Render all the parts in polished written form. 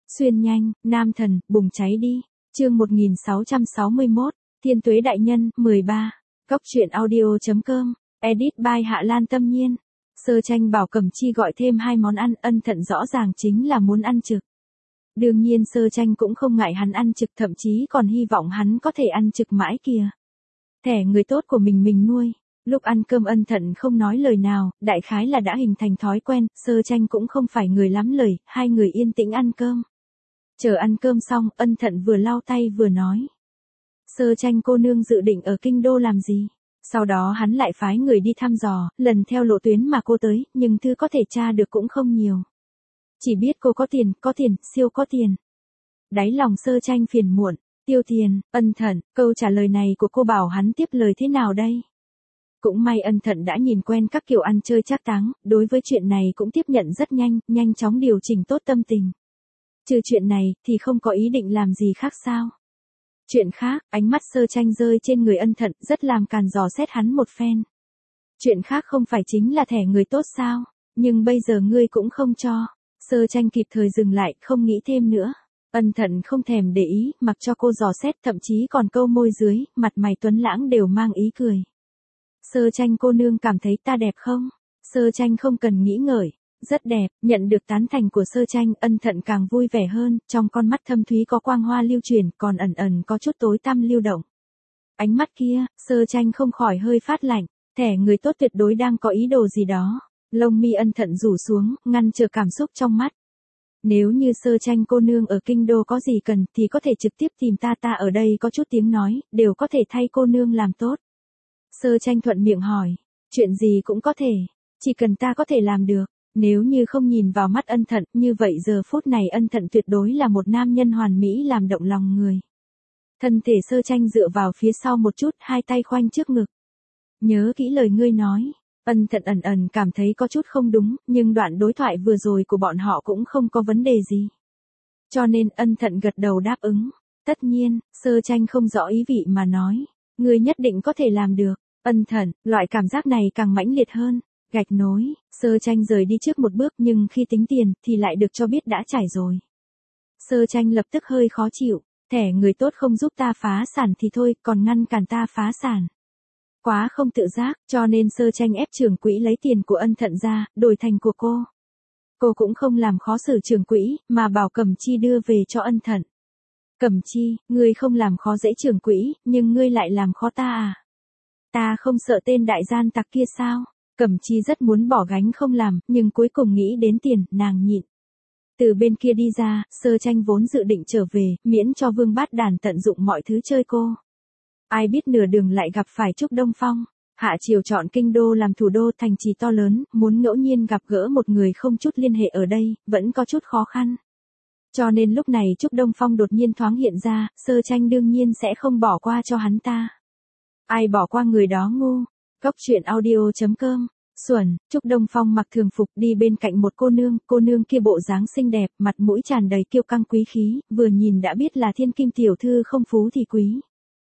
Xuyên nhanh, nam thần, bùng cháy đi. Chương 1661, Thiên Tuế Đại Nhân, 13. Góc truyện audio.com, edit by Hạ Lan Tâm Nhiên. Sơ Tranh bảo Cẩm Chi gọi thêm 2 món ăn, ân thận rõ ràng chính là muốn ăn trực. Đương nhiên Sơ Tranh cũng không ngại hắn ăn trực, thậm chí còn hy vọng hắn có thể ăn trực mãi kìa. Thẻ người tốt của mình nuôi. Lúc ăn cơm ân thận không nói lời nào, đại khái là đã hình thành thói quen, Sơ Tranh cũng không phải người lắm lời, hai người yên tĩnh ăn cơm. Chờ ăn cơm xong, ân thận vừa lau tay vừa nói. Sơ Tranh cô nương dự định ở kinh đô làm gì? Sau đó hắn lại phái người đi thăm dò, lần theo lộ tuyến mà cô tới, nhưng thứ có thể tra được cũng không nhiều. Chỉ biết cô có tiền, siêu có tiền. Đáy lòng Sơ Tranh phiền muộn, tiêu tiền, ân thận, câu trả lời này của cô bảo hắn tiếp lời thế nào đây? Cũng may ân thận đã nhìn quen các kiểu ăn chơi trác táng, đối với chuyện này cũng tiếp nhận rất nhanh chóng điều chỉnh tốt tâm tình. Trừ chuyện này, thì không có ý định làm gì khác sao? Chuyện khác, ánh mắt Sơ Tranh rơi trên người ân thận, rất làm càn dò xét hắn một phen. Chuyện khác không phải chính là thẻ người tốt sao? Nhưng bây giờ ngươi cũng không cho. Sơ Tranh kịp thời dừng lại, không nghĩ thêm nữa. Ân thận không thèm để ý, mặc cho cô dò xét, thậm chí còn câu môi dưới, mặt mày tuấn lãng đều mang ý cười. Sơ Tranh cô nương cảm thấy ta đẹp không? Sơ Tranh không cần nghĩ ngợi. Rất đẹp, nhận được tán thành của Sơ Tranh, ân thận càng vui vẻ hơn, trong con mắt thâm thúy có quang hoa lưu truyền, còn ẩn có chút tối tăm lưu động. Ánh mắt kia, Sơ Tranh không khỏi hơi phát lạnh, thẻ người tốt tuyệt đối đang có ý đồ gì đó. Lông mi ân thận rủ xuống, ngăn trở cảm xúc trong mắt. Nếu như Sơ Tranh cô nương ở kinh đô có gì cần thì có thể trực tiếp tìm ta ở đây có chút tiếng nói, đều có thể thay cô nương làm tốt. Sơ Tranh thuận miệng hỏi, chuyện gì cũng có thể, chỉ cần ta có thể làm được. Nếu như không nhìn vào mắt ân thận, như vậy giờ phút này ân thận tuyệt đối là một nam nhân hoàn mỹ làm động lòng người. Thân thể Sơ Tranh dựa vào phía sau một chút, hai tay khoanh trước ngực. Nhớ kỹ lời ngươi nói. Ân thận ẩn cảm thấy có chút không đúng, nhưng đoạn đối thoại vừa rồi của bọn họ cũng không có vấn đề gì. Cho nên ân thận gật đầu đáp ứng. Tất nhiên, Sơ Tranh không rõ ý vị mà nói. Ngươi nhất định có thể làm được. Ân thận, loại cảm giác này càng mãnh liệt hơn. Gạch nối, Sơ Tranh rời đi trước một bước nhưng khi tính tiền thì lại được cho biết đã trải rồi. Sơ Tranh lập tức hơi khó chịu, thẻ người tốt không giúp ta phá sản thì thôi, còn ngăn cản ta phá sản. Quá không tự giác, cho nên Sơ Tranh ép trưởng quỹ lấy tiền của ân thận ra, đổi thành của cô. Cô cũng không làm khó xử trưởng quỹ, mà bảo Cẩm Chi đưa về cho ân thận. Cẩm Chi, ngươi không làm khó dễ trưởng quỹ, nhưng ngươi lại làm khó ta à? Ta không sợ tên đại gian tặc kia sao? Cẩm Chi rất muốn bỏ gánh không làm, nhưng cuối cùng nghĩ đến tiền, nàng nhịn. Từ bên kia đi ra, Sơ Tranh vốn dự định trở về, miễn cho Vương Bát Đàn tận dụng mọi thứ chơi cô. Ai biết nửa đường lại gặp phải Trúc Đông Phong. Hạ triều chọn kinh đô làm thủ đô, thành trì to lớn, muốn ngẫu nhiên gặp gỡ một người không chút liên hệ ở đây, vẫn có chút khó khăn. Cho nên lúc này Trúc Đông Phong đột nhiên thoáng hiện ra, Sơ Tranh đương nhiên sẽ không bỏ qua cho hắn ta. Ai bỏ qua người đó ngu. Góc truyện audio.com, Xuẩn, Trúc Đông Phong mặc thường phục đi bên cạnh một cô nương kia bộ dáng xinh đẹp, mặt mũi tràn đầy kiêu căng quý khí, vừa nhìn đã biết là thiên kim tiểu thư không phú thì quý.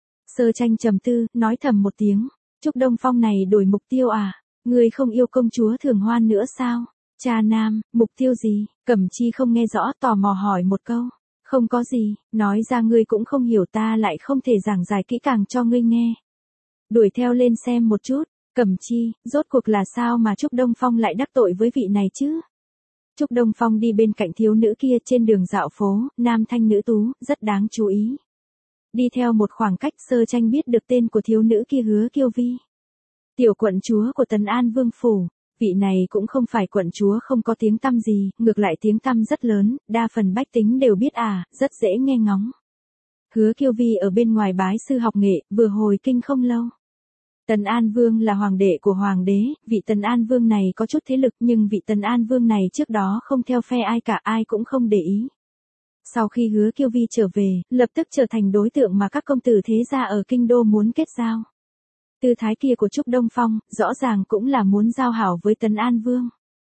Sơ Tranh trầm tư, nói thầm một tiếng, Trúc Đông Phong này đổi mục tiêu à, ngươi không yêu công chúa Thường Hoan nữa sao? Cha nam, mục tiêu gì? Cẩm Chi không nghe rõ, tò mò hỏi một câu. Không có gì, nói ra ngươi cũng không hiểu, ta lại không thể giảng giải kỹ càng cho ngươi nghe. Đuổi theo lên xem một chút, Cẩm Chi, rốt cuộc là sao mà Trúc Đông Phong lại đắc tội với vị này chứ? Trúc Đông Phong đi bên cạnh thiếu nữ kia trên đường dạo phố, nam thanh nữ tú, rất đáng chú ý. Đi theo một khoảng cách, Sơ Tranh biết được tên của thiếu nữ kia Hứa Kiêu Vi. Tiểu quận chúa của Tần An Vương Phủ, vị này cũng không phải quận chúa không có tiếng tăm gì, ngược lại tiếng tăm rất lớn, đa phần bách tính đều biết rất dễ nghe ngóng. Hứa Kiêu Vi ở bên ngoài bái sư học nghệ, vừa hồi kinh không lâu. Tần An Vương là hoàng đệ của hoàng đế, vị Tần An Vương này có chút thế lực nhưng vị Tần An Vương này trước đó không theo phe ai cả, ai cũng không để ý. Sau khi Hứa Kiêu Vi trở về, lập tức trở thành đối tượng mà các công tử thế gia ở kinh đô muốn kết giao. Tư thái kia của Trúc Đông Phong, rõ ràng cũng là muốn giao hảo với Tần An Vương.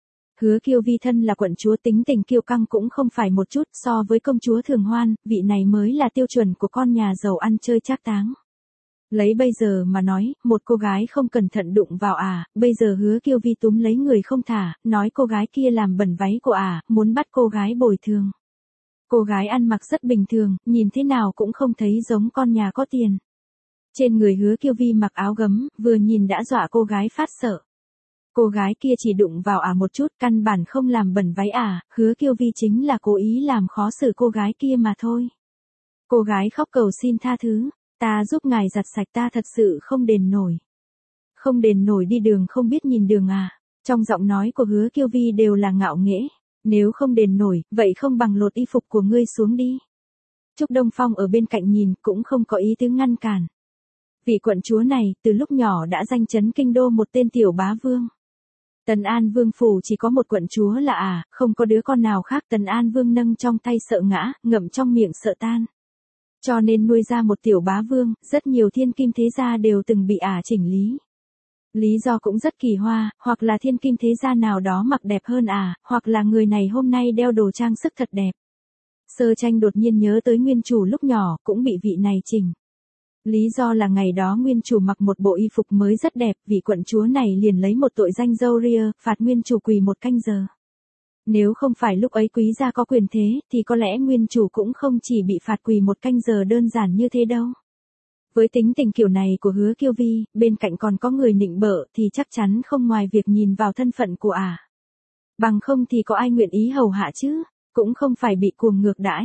Hứa Kiêu Vi thân là quận chúa, tính tình kiêu căng cũng không phải một chút, so với công chúa Thường Hoan, vị này mới là tiêu chuẩn của con nhà giàu ăn chơi trác táng. Lấy bây giờ mà nói, một cô gái không cẩn thận đụng vào bây giờ Hứa Kiêu Vi túm lấy người không thả, nói cô gái kia làm bẩn váy của muốn bắt cô gái bồi thường. Cô gái ăn mặc rất bình thường, nhìn thế nào cũng không thấy giống con nhà có tiền. Trên người Hứa Kiêu Vi mặc áo gấm, vừa nhìn đã dọa cô gái phát sợ. Cô gái kia chỉ đụng vào một chút, căn bản không làm bẩn váy Hứa Kiêu Vi chính là cố ý làm khó xử cô gái kia mà thôi. Cô gái khóc cầu xin tha thứ, ta giúp ngài giặt sạch, ta thật sự không đền nổi. Không đền nổi, đi đường không biết nhìn đường Trong giọng nói của Hứa Kiêu Vi đều là ngạo nghễ. Nếu không đền nổi, vậy không bằng lột y phục của ngươi xuống đi. Trúc Đông Phong ở bên cạnh nhìn, cũng không có ý tứ ngăn cản. Vị quận chúa này, từ lúc nhỏ đã danh chấn kinh đô một tên tiểu bá vương. Tần An Vương phủ chỉ có một quận chúa là không có đứa con nào khác. Tần An Vương nâng trong tay sợ ngã, ngậm trong miệng sợ tan. Cho nên nuôi ra một tiểu bá vương, rất nhiều thiên kim thế gia đều từng bị chỉnh lý. Lý do cũng rất kỳ hoa, hoặc là thiên kim thế gia nào đó mặc đẹp hơn hoặc là người này hôm nay đeo đồ trang sức thật đẹp. Sơ Tranh đột nhiên nhớ tới nguyên chủ lúc nhỏ cũng bị vị này chỉnh. Lý do là ngày đó nguyên chủ mặc một bộ y phục mới rất đẹp, vị quận chúa này liền lấy một tội danh râu ria, phạt nguyên chủ quỳ 1 canh giờ. Nếu không phải lúc ấy quý gia có quyền thế, thì có lẽ nguyên chủ cũng không chỉ bị phạt quỳ 1 canh giờ đơn giản như thế đâu. Với tính tình kiểu này của Hứa Kiêu Vi, bên cạnh còn có người nịnh bợ thì chắc chắn không ngoài việc nhìn vào thân phận của Bằng không thì có ai nguyện ý hầu hạ chứ, cũng không phải bị cuồng ngược đãi.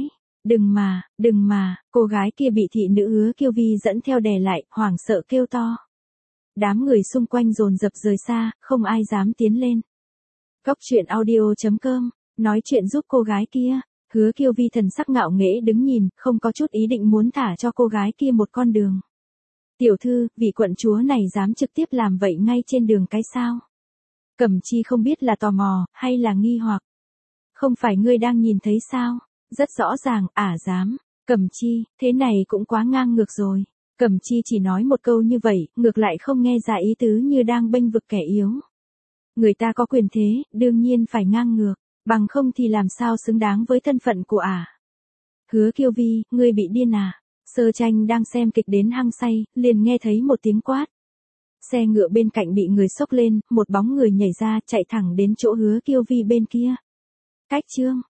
Đừng mà, cô gái kia bị thị nữ Hứa Kiêu Vi dẫn theo đè lại, hoảng sợ kêu to. Đám người xung quanh dồn dập rời xa, không ai dám tiến lên. Góc truyện audio.com, nói chuyện giúp cô gái kia. Hứa Kiêu Vi thần sắc ngạo nghễ đứng nhìn, không có chút ý định muốn thả cho cô gái kia một con đường. Tiểu thư, vị quận chúa này dám trực tiếp làm vậy ngay trên đường cái sao? Cẩm Chi không biết là tò mò, hay là nghi hoặc. Không phải ngươi đang nhìn thấy sao? Rất rõ ràng, dám. Cẩm Chi, thế này cũng quá ngang ngược rồi. Cẩm Chi chỉ nói một câu như vậy, ngược lại không nghe ra ý tứ như đang bênh vực kẻ yếu. Người ta có quyền thế, đương nhiên phải ngang ngược. Bằng không thì làm sao xứng đáng với thân phận của Hứa Kiêu Vi, ngươi bị điên Sơ Tranh đang xem kịch đến hăng say, liền nghe thấy một tiếng quát. Xe ngựa bên cạnh bị người xốc lên, một bóng người nhảy ra, chạy thẳng đến chỗ Hứa Kiêu Vi bên kia. Cách chương